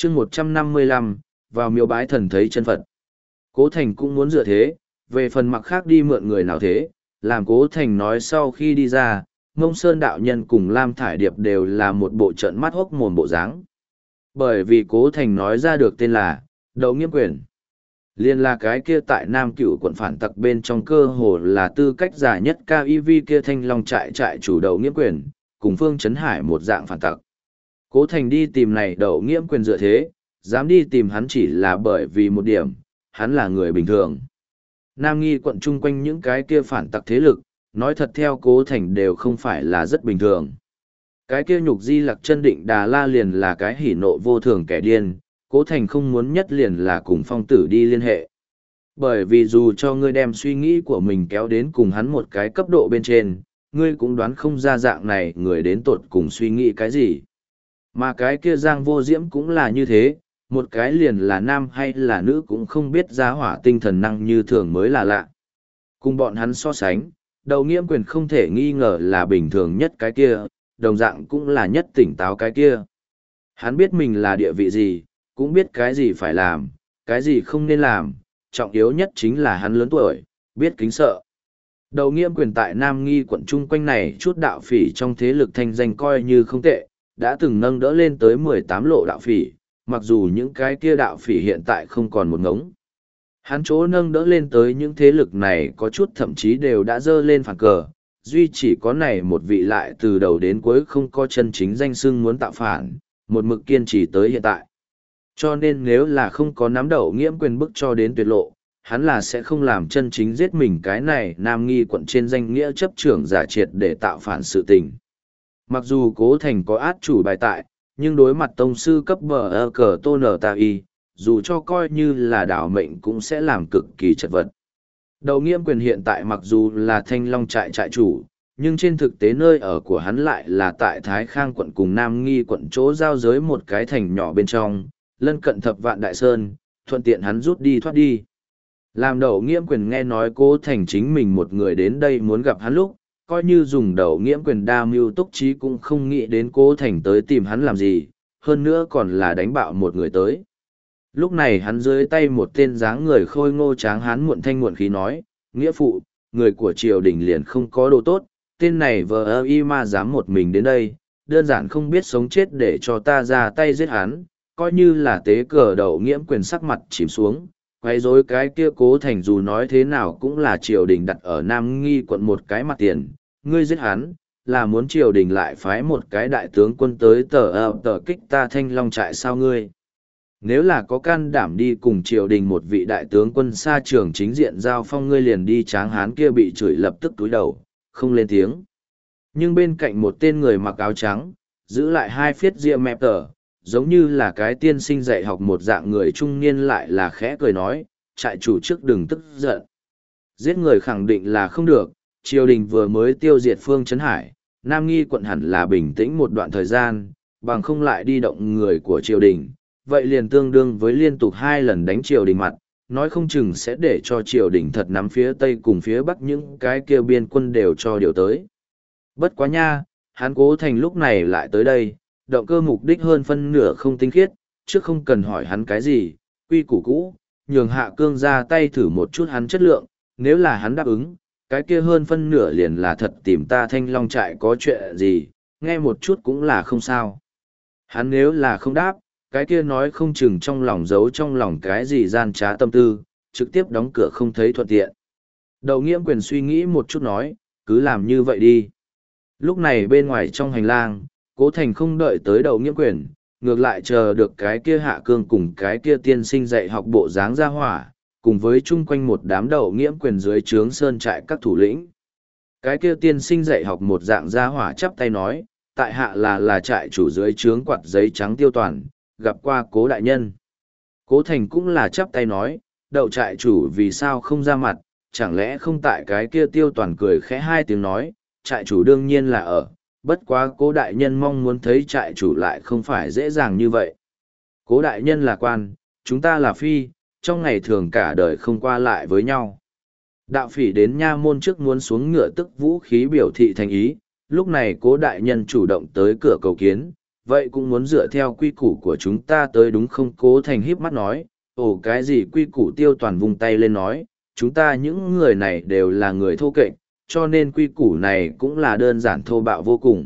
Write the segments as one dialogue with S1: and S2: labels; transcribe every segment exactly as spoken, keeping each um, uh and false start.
S1: chương một trăm năm mươi lăm, vào miếu bái thần thấy chân Phật. Cố Thành cũng muốn dựa thế, về phần mặc khác đi mượn người nào thế, làm Cố Thành nói sau khi đi ra, Ngông Sơn đạo nhân cùng Lam Thải Điệp đều là một bộ trận mắt hốc mồm bộ dáng. Bởi vì Cố Thành nói ra được tên là Đậu Nghiêm Quyền. Liên là cái kia tại Nam Cửu quận phản tặc bên trong cơ hồ là tư cách giả nhất ca i vê kia Thanh Long trại trại chủ Đậu Nghiêm Quyền, cùng Phương Trấn Hải một dạng phản tặc. Cố Thành đi tìm này Đậu Nghiêm Quyền dựa thế, dám đi tìm hắn chỉ là bởi vì một điểm, hắn là người bình thường. Nam Nghi quận chung quanh những cái kia phản tặc thế lực, nói thật theo Cố Thành đều không phải là rất bình thường. Cái kia nhục di lặc chân định Đà La liền là cái hỉ nộ vô thường kẻ điên, Cố Thành không muốn nhất liền là cùng phong tử đi liên hệ. Bởi vì dù cho ngươi đem suy nghĩ của mình kéo đến cùng hắn một cái cấp độ bên trên, ngươi cũng đoán không ra dạng này người đến tột cùng suy nghĩ cái gì. Mà cái kia Giang Vô Diễm cũng là như thế, một cái liền là nam hay là nữ cũng không biết giá hỏa tinh thần năng như thường mới là lạ. Cùng bọn hắn so sánh, Đậu Nghiêm Quyền không thể nghi ngờ là bình thường nhất cái kia, đồng dạng cũng là nhất tỉnh táo cái kia. Hắn biết mình là địa vị gì, cũng biết cái gì phải làm, cái gì không nên làm, trọng yếu nhất chính là hắn lớn tuổi, biết kính sợ. Đậu Nghiêm Quyền tại Nam Nghi quận chung quanh này chút đạo phỉ trong thế lực thanh danh coi như không tệ, đã từng nâng đỡ lên tới mười tám lộ đạo phỉ, mặc dù những cái kia đạo phỉ hiện tại không còn một ngống. Hắn chỗ nâng đỡ lên tới những thế lực này có chút thậm chí đều đã dơ lên phản cờ, duy chỉ có này một vị lại từ đầu đến cuối không có chân chính danh xưng muốn tạo phản, một mực kiên trì tới hiện tại. Cho nên nếu là không có nắm Đậu Nghiêm Quyền bức cho đến tuyệt lộ, hắn là sẽ không làm chân chính giết mình cái này Nam Nghi quận trên danh nghĩa chấp trưởng giả triệt để tạo phản sự tình. Mặc dù Cố Thành có át chủ bài tại, nhưng đối mặt tông sư cấp bờ ơ cờ tô nở tà y, dù cho coi như là đảo mệnh cũng sẽ làm cực kỳ chật vật. Đậu Nghiêm Quyền hiện tại mặc dù là Thanh Long trại trại chủ, nhưng trên thực tế nơi ở của hắn lại là tại Thái Khang quận cùng Nam Nghi quận chỗ giao giới một cái thành nhỏ bên trong, lân cận Thập Vạn Đại Sơn, thuận tiện hắn rút đi thoát đi. Làm Đậu Nghiêm Quyền nghe nói Cố Thành chính mình một người đến đây muốn gặp hắn lúc, coi như dùng Đậu Nghiêm Quyền đa mưu túc trí cũng không nghĩ đến Cố Thành tới tìm hắn làm gì, hơn nữa còn là đánh bạo một người tới. Lúc này hắn dưới tay một tên dáng người khôi ngô tráng hán muộn thanh muộn khí nói, nghĩa phụ, người của triều đình liền không có đồ tốt, tên này vờ ơ y ma dám một mình đến đây, đơn giản không biết sống chết để cho ta ra tay giết hắn, coi như là tế cờ. Đậu Nghiêm Quyền sắc mặt chìm xuống, quay rối cái kia Cố Thành dù nói thế nào cũng là triều đình đặt ở Nam Nghi quận một cái mặt tiền, ngươi giết hắn, là muốn triều đình lại phái một cái đại tướng quân tới tờ ập tờ kích ta Thanh Long trại sao ngươi? Nếu là có can đảm đi cùng triều đình một vị đại tướng quân xa trường chính diện giao phong ngươi liền đi. Tráng hán kia bị chửi lập tức túi đầu, không lên tiếng. Nhưng bên cạnh một tên người mặc áo trắng, giữ lại hai phiết ria mẹp tờ, giống như là cái tiên sinh dạy học một dạng người trung niên lại là khẽ cười nói, trại chủ trước đừng tức giận. Giết người khẳng định là không được, triều đình vừa mới tiêu diệt Phương Trấn Hải, Nam Nghi quận hẳn là bình tĩnh một đoạn thời gian, bằng không lại đi động người của triều đình, vậy liền tương đương với liên tục hai lần đánh triều đình mặt, nói không chừng sẽ để cho triều đình thật nắm phía Tây cùng phía Bắc những cái kia biên quân đều cho điều tới. Bất quá nha, hắn Cố Thành lúc này lại tới đây, động cơ mục đích hơn phân nửa không tinh khiết, chứ không cần hỏi hắn cái gì, quy củ cũ, nhường Hạ Cương ra tay thử một chút hắn chất lượng, nếu là hắn đáp ứng, cái kia hơn phân nửa liền là thật tìm ta Thanh Long trại có chuyện gì, nghe một chút cũng là không sao. Hắn nếu là không đáp, cái kia nói không chừng trong lòng giấu trong lòng cái gì gian trá tâm tư, trực tiếp đóng cửa không thấy thuận tiện. Đậu Nghiêm Quyền suy nghĩ một chút nói, cứ làm như vậy đi. Lúc này bên ngoài trong hành lang, Cố Thành không đợi tới Đậu Nghiêm Quyền, ngược lại chờ được cái kia Hạ Cương cùng cái kia tiên sinh dạy học bộ dáng ra hỏa, cùng với chung quanh một đám Đậu Nghiêm Quyền dưới trướng sơn trại các thủ lĩnh. Cái kia tiên sinh dạy học một dạng ra hỏa chắp tay nói, tại hạ là là trại chủ dưới trướng quạt giấy trắng Tiêu Toàn, gặp qua Cố đại nhân. Cố Thành cũng là chắp tay nói, Đậu trại chủ vì sao không ra mặt, chẳng lẽ không tại. Cái kia Tiêu Toàn cười khẽ hai tiếng nói, trại chủ đương nhiên là ở, bất quá Cố đại nhân mong muốn thấy trại chủ lại không phải dễ dàng như vậy. Cố đại nhân là quan, chúng ta là phi, trong ngày thường cả đời không qua lại với nhau. Đạo phỉ đến nha môn trước muốn xuống ngựa tức vũ khí biểu thị thành ý, lúc này Cố đại nhân chủ động tới cửa cầu kiến, vậy cũng muốn dựa theo quy củ của chúng ta tới đúng không? Cố Thành híp mắt nói, ồ cái gì quy củ? Tiêu Toàn vung tay lên nói, chúng ta những người này đều là người thô kệch, cho nên quy củ này cũng là đơn giản thô bạo vô cùng.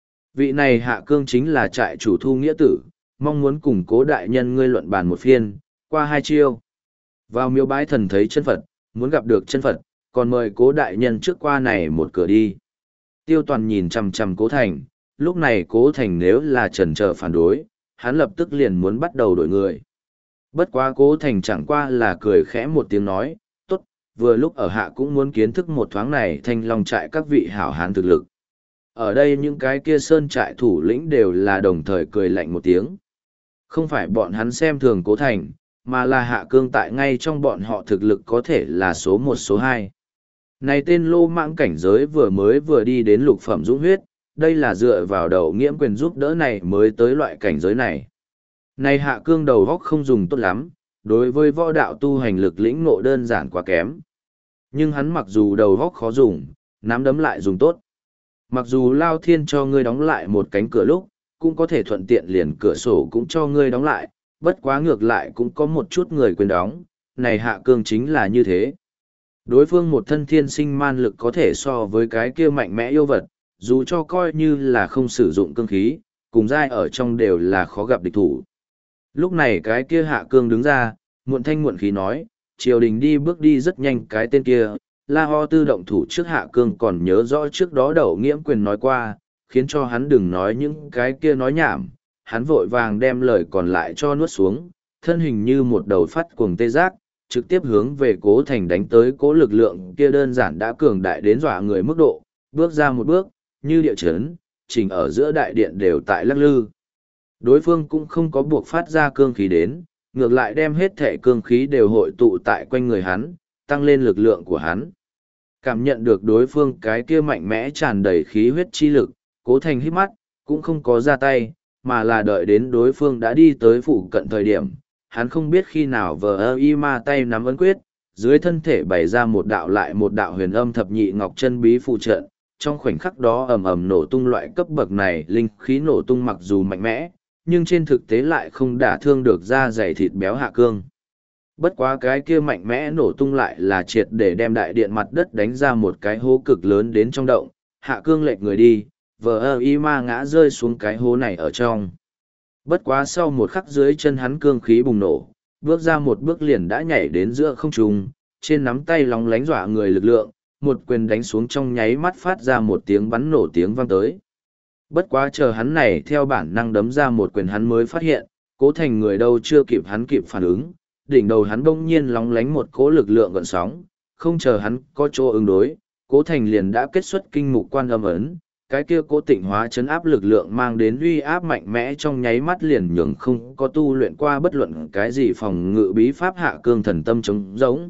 S1: Vị này Hạ Cương chính là trại chủ Thu Nghĩa Tử, mong muốn cùng Cố đại nhân ngươi luận bàn một phiên, qua hai chiêu. Vào miếu bái thần thấy chân Phật, muốn gặp được chân Phật, còn mời Cố đại nhân trước qua này một cửa đi. Tiêu Toàn nhìn chằm chằm Cố Thành, lúc này Cố Thành nếu là chần chờ phản đối, hắn lập tức liền muốn bắt đầu đổi người. Bất quá Cố Thành chẳng qua là cười khẽ một tiếng nói, tốt, vừa lúc ở hạ cũng muốn kiến thức một thoáng này Thanh Long trại các vị hảo hán thực lực. Ở đây những cái kia sơn trại thủ lĩnh đều là đồng thời cười lạnh một tiếng. Không phải bọn hắn xem thường Cố Thành, mà là Hạ Cương tại ngay trong bọn họ thực lực có thể là số một số hai. Này tên lô mãng cảnh giới vừa mới vừa đi đến lục phẩm dũng huyết, đây là dựa vào đầu nghiễm quyền giúp đỡ này mới tới loại cảnh giới này. Này Hạ Cương đầu góc không dùng tốt lắm, đối với võ đạo tu hành lực lĩnh ngộ đơn giản quá kém. Nhưng hắn mặc dù đầu góc khó dùng, nắm đấm lại dùng tốt. Mặc dù Lao Thiên cho ngươi đóng lại một cánh cửa lúc, cũng có thể thuận tiện liền cửa sổ cũng cho ngươi đóng lại, bất quá ngược lại cũng có một chút người quên đóng, này Hạ Cương chính là như thế. Đối phương một thân thiên sinh man lực có thể so với cái kia mạnh mẽ yêu vật, dù cho coi như là không sử dụng cương khí, cùng giai ở trong đều là khó gặp địch thủ. Lúc này cái kia Hạ Cương đứng ra, muộn thanh muộn khí nói, triều đình đi bước đi rất nhanh cái tên kia, La Ho Tư động thủ trước Hạ Cương còn nhớ rõ trước đó Đậu Nghiễm Quyền nói qua, khiến cho hắn đừng nói những cái kia nói nhảm, hắn vội vàng đem lời còn lại cho nuốt xuống, thân hình như một đầu phát cuồng tê giác, trực tiếp hướng về Cố Thành đánh tới. Cố lực lượng kia đơn giản đã cường đại đến dọa người mức độ, bước ra một bước, như địa chấn, chỉnh ở giữa đại điện đều tại lắc lư. Đối phương cũng không có buộc phát ra cương khí đến, ngược lại đem hết thể cương khí đều hội tụ tại quanh người hắn, tăng lên lực lượng của hắn. Cảm nhận được đối phương cái kia mạnh mẽ tràn đầy khí huyết chi lực, Cố Thành hít mắt, cũng không có ra tay, mà là đợi đến đối phương đã đi tới phụ cận thời điểm. Hắn không biết khi nào vờ ơ y ma tay nắm ấn quyết, dưới thân thể bày ra một đạo lại một đạo huyền âm thập nhị ngọc chân bí phụ trận, trong khoảnh khắc đó ầm ầm nổ tung. Loại cấp bậc này linh khí nổ tung mặc dù mạnh mẽ, nhưng trên thực tế lại không đả thương được da dày thịt béo Hạ Cương. Bất quá cái kia mạnh mẽ nổ tung lại là triệt để đem đại điện mặt đất đánh ra một cái hố cực lớn đến trong động. Hạ Cương lệch người đi, vờ ơ y ma ngã rơi xuống cái hố này ở trong. Bất quá sau một khắc dưới chân hắn cương khí bùng nổ, bước ra một bước liền đã nhảy đến giữa không trung, trên nắm tay lóng lánh dọa người lực lượng, một quyền đánh xuống trong nháy mắt phát ra một tiếng bắn nổ tiếng vang tới. Bất quá chờ hắn này theo bản năng đấm ra một quyền hắn mới phát hiện, Cố Thành người đâu chưa kịp hắn kịp phản ứng, đỉnh đầu hắn bỗng nhiên lóng lánh một cỗ lực lượng gợn sóng, không chờ hắn có chỗ ứng đối, Cố Thành liền đã kết xuất kinh mục quan âm ấn, cái kia cố tịnh hóa chấn áp lực lượng mang đến uy áp mạnh mẽ trong nháy mắt liền nhường không có tu luyện qua bất luận cái gì phòng ngự bí pháp Hạ Cương thần tâm chống giống.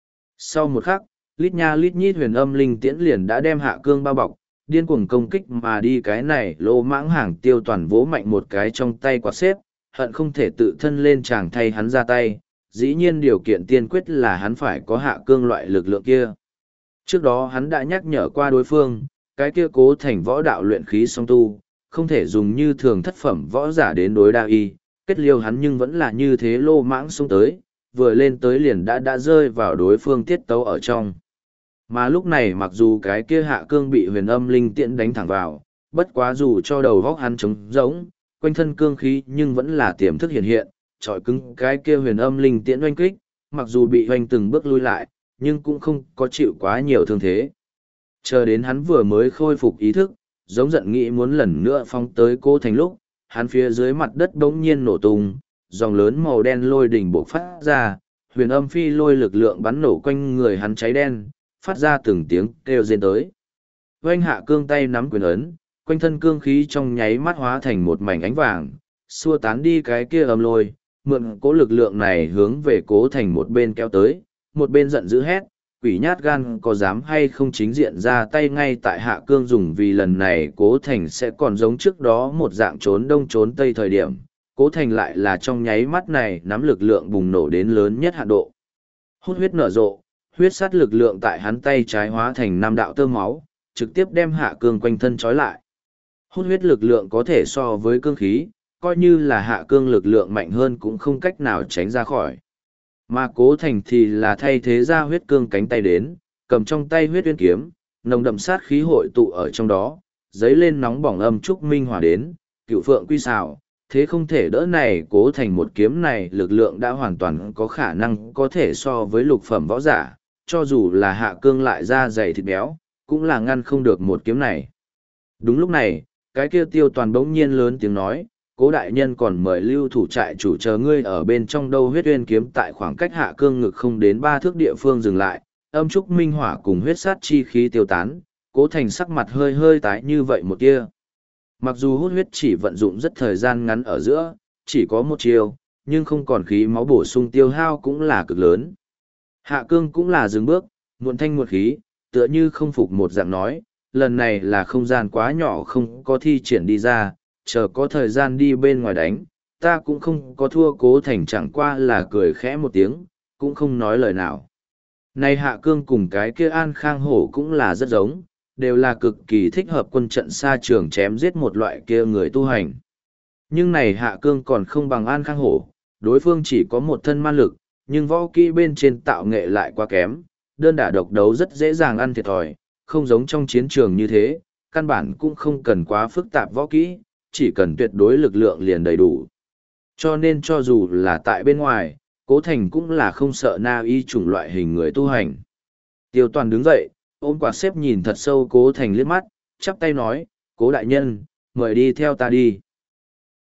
S1: Sau một khắc, lít nha lít nhít huyền âm linh tiễn liền đã đem Hạ Cương bao bọc, điên cuồng công kích mà đi. Cái này lô mãng hàng Tiêu Toàn vỗ mạnh một cái trong tay quạt xếp, hận không thể tự thân lên chàng thay hắn ra tay, dĩ nhiên điều kiện tiên quyết là hắn phải có Hạ Cương loại lực lượng kia. Trước đó hắn đã nhắc nhở qua đối phương, cái kia Cố Thành võ đạo luyện khí song tu, không thể dùng như thường thất phẩm võ giả đến đối đa y, kết liêu hắn nhưng vẫn là như thế lô mãng xông tới, vừa lên tới liền đã đã rơi vào đối phương tiết tấu ở trong. Mà lúc này mặc dù cái kia Hạ Cương bị huyền âm linh tiễn đánh thẳng vào, bất quá dù cho đầu góc hắn trống rỗng, quanh thân cương khí nhưng vẫn là tiềm thức hiện hiện, trọi cứng cái kia huyền âm linh tiễn oanh kích, mặc dù bị hoành từng bước lui lại, nhưng cũng không có chịu quá nhiều thương thế. Chờ đến hắn vừa mới khôi phục ý thức, giống giận nghĩ muốn lần nữa phóng tới Cố Thành lúc, hắn phía dưới mặt đất bỗng nhiên nổ tung, dòng lớn màu đen lôi đỉnh bộc phát ra, huyền âm phi lôi lực lượng bắn nổ quanh người hắn cháy đen, phát ra từng tiếng kêu rên tới. Oanh Hạ Cương tay nắm quyền ấn, quanh thân cương khí trong nháy mắt hóa thành một mảnh ánh vàng, xua tán đi cái kia âm lôi, mượn cố lực lượng này hướng về Cố Thành một bên kéo tới, một bên giận dữ hét, quỷ nhát gan có dám hay không chính diện ra tay ngay tại Hạ Cương dùng, vì lần này Cố Thành sẽ còn giống trước đó một dạng trốn đông trốn tây thời điểm, Cố Thành lại là trong nháy mắt này nắm lực lượng bùng nổ đến lớn nhất hạn độ. Hút huyết nở rộ, huyết sát lực lượng tại hắn tay trái hóa thành năm đạo tơ máu, trực tiếp đem Hạ Cương quanh thân trói lại. hút huyết lực lượng có thể so với cương khí, coi như là hạ cương lực lượng mạnh hơn cũng không cách nào tránh ra khỏi. Mà Cố Thành thì là thay thế ra huyết cương cánh tay đến, cầm trong tay huyết uyên kiếm, nồng đậm sát khí hội tụ ở trong đó, giấy lên nóng bỏng âm trúc minh hỏa đến, cựu phượng quy xào, thế không thể đỡ này. Cố Thành một kiếm này lực lượng đã hoàn toàn có khả năng có thể so với lục phẩm võ giả, cho dù là hạ cương lại da dày thịt béo, cũng là ngăn không được một kiếm này. Đúng lúc này, cái kia Tiêu Toàn bỗng nhiên lớn tiếng nói, Cố đại nhân còn mời lưu thủ trại chủ chờ ngươi ở bên trong đâu. Huyết uyên kiếm tại khoảng cách hạ cương ngực không đến ba thước địa phương dừng lại, âm trúc minh hỏa cùng huyết sát chi khí tiêu tán, Cố Thành sắc mặt hơi hơi tái như vậy một tia. Mặc dù hút huyết chỉ vận dụng rất thời gian ngắn ở giữa, chỉ có một chiều, nhưng không còn khí máu bổ sung tiêu hao cũng là cực lớn. Hạ cương cũng là dừng bước, muộn thanh muộn khí, tựa như không phục một dạng nói, lần này là không gian quá nhỏ không có thi triển đi ra, chờ có thời gian đi bên ngoài đánh, ta cũng không có thua. Cố Thành chẳng qua là cười khẽ một tiếng, cũng không nói lời nào. Này hạ cương cùng cái kia An Khang Hổ cũng là rất giống, đều là cực kỳ thích hợp quân trận xa trường chém giết một loại kia người tu hành. Nhưng này hạ cương còn không bằng An Khang Hổ, đối phương chỉ có một thân man lực, nhưng võ kỹ bên trên tạo nghệ lại quá kém, đơn đả độc đấu rất dễ dàng ăn thiệt thòi, không giống trong chiến trường như thế, căn bản cũng không cần quá phức tạp võ kỹ, chỉ cần tuyệt đối lực lượng liền đầy đủ. Cho nên cho dù là tại bên ngoài, Cố Thành cũng là không sợ na y chủng loại hình người tu hành. Tiêu Toàn đứng dậy, ôm quạt xếp nhìn thật sâu Cố Thành liếc mắt, chắp tay nói, Cố đại nhân, mời đi theo ta đi.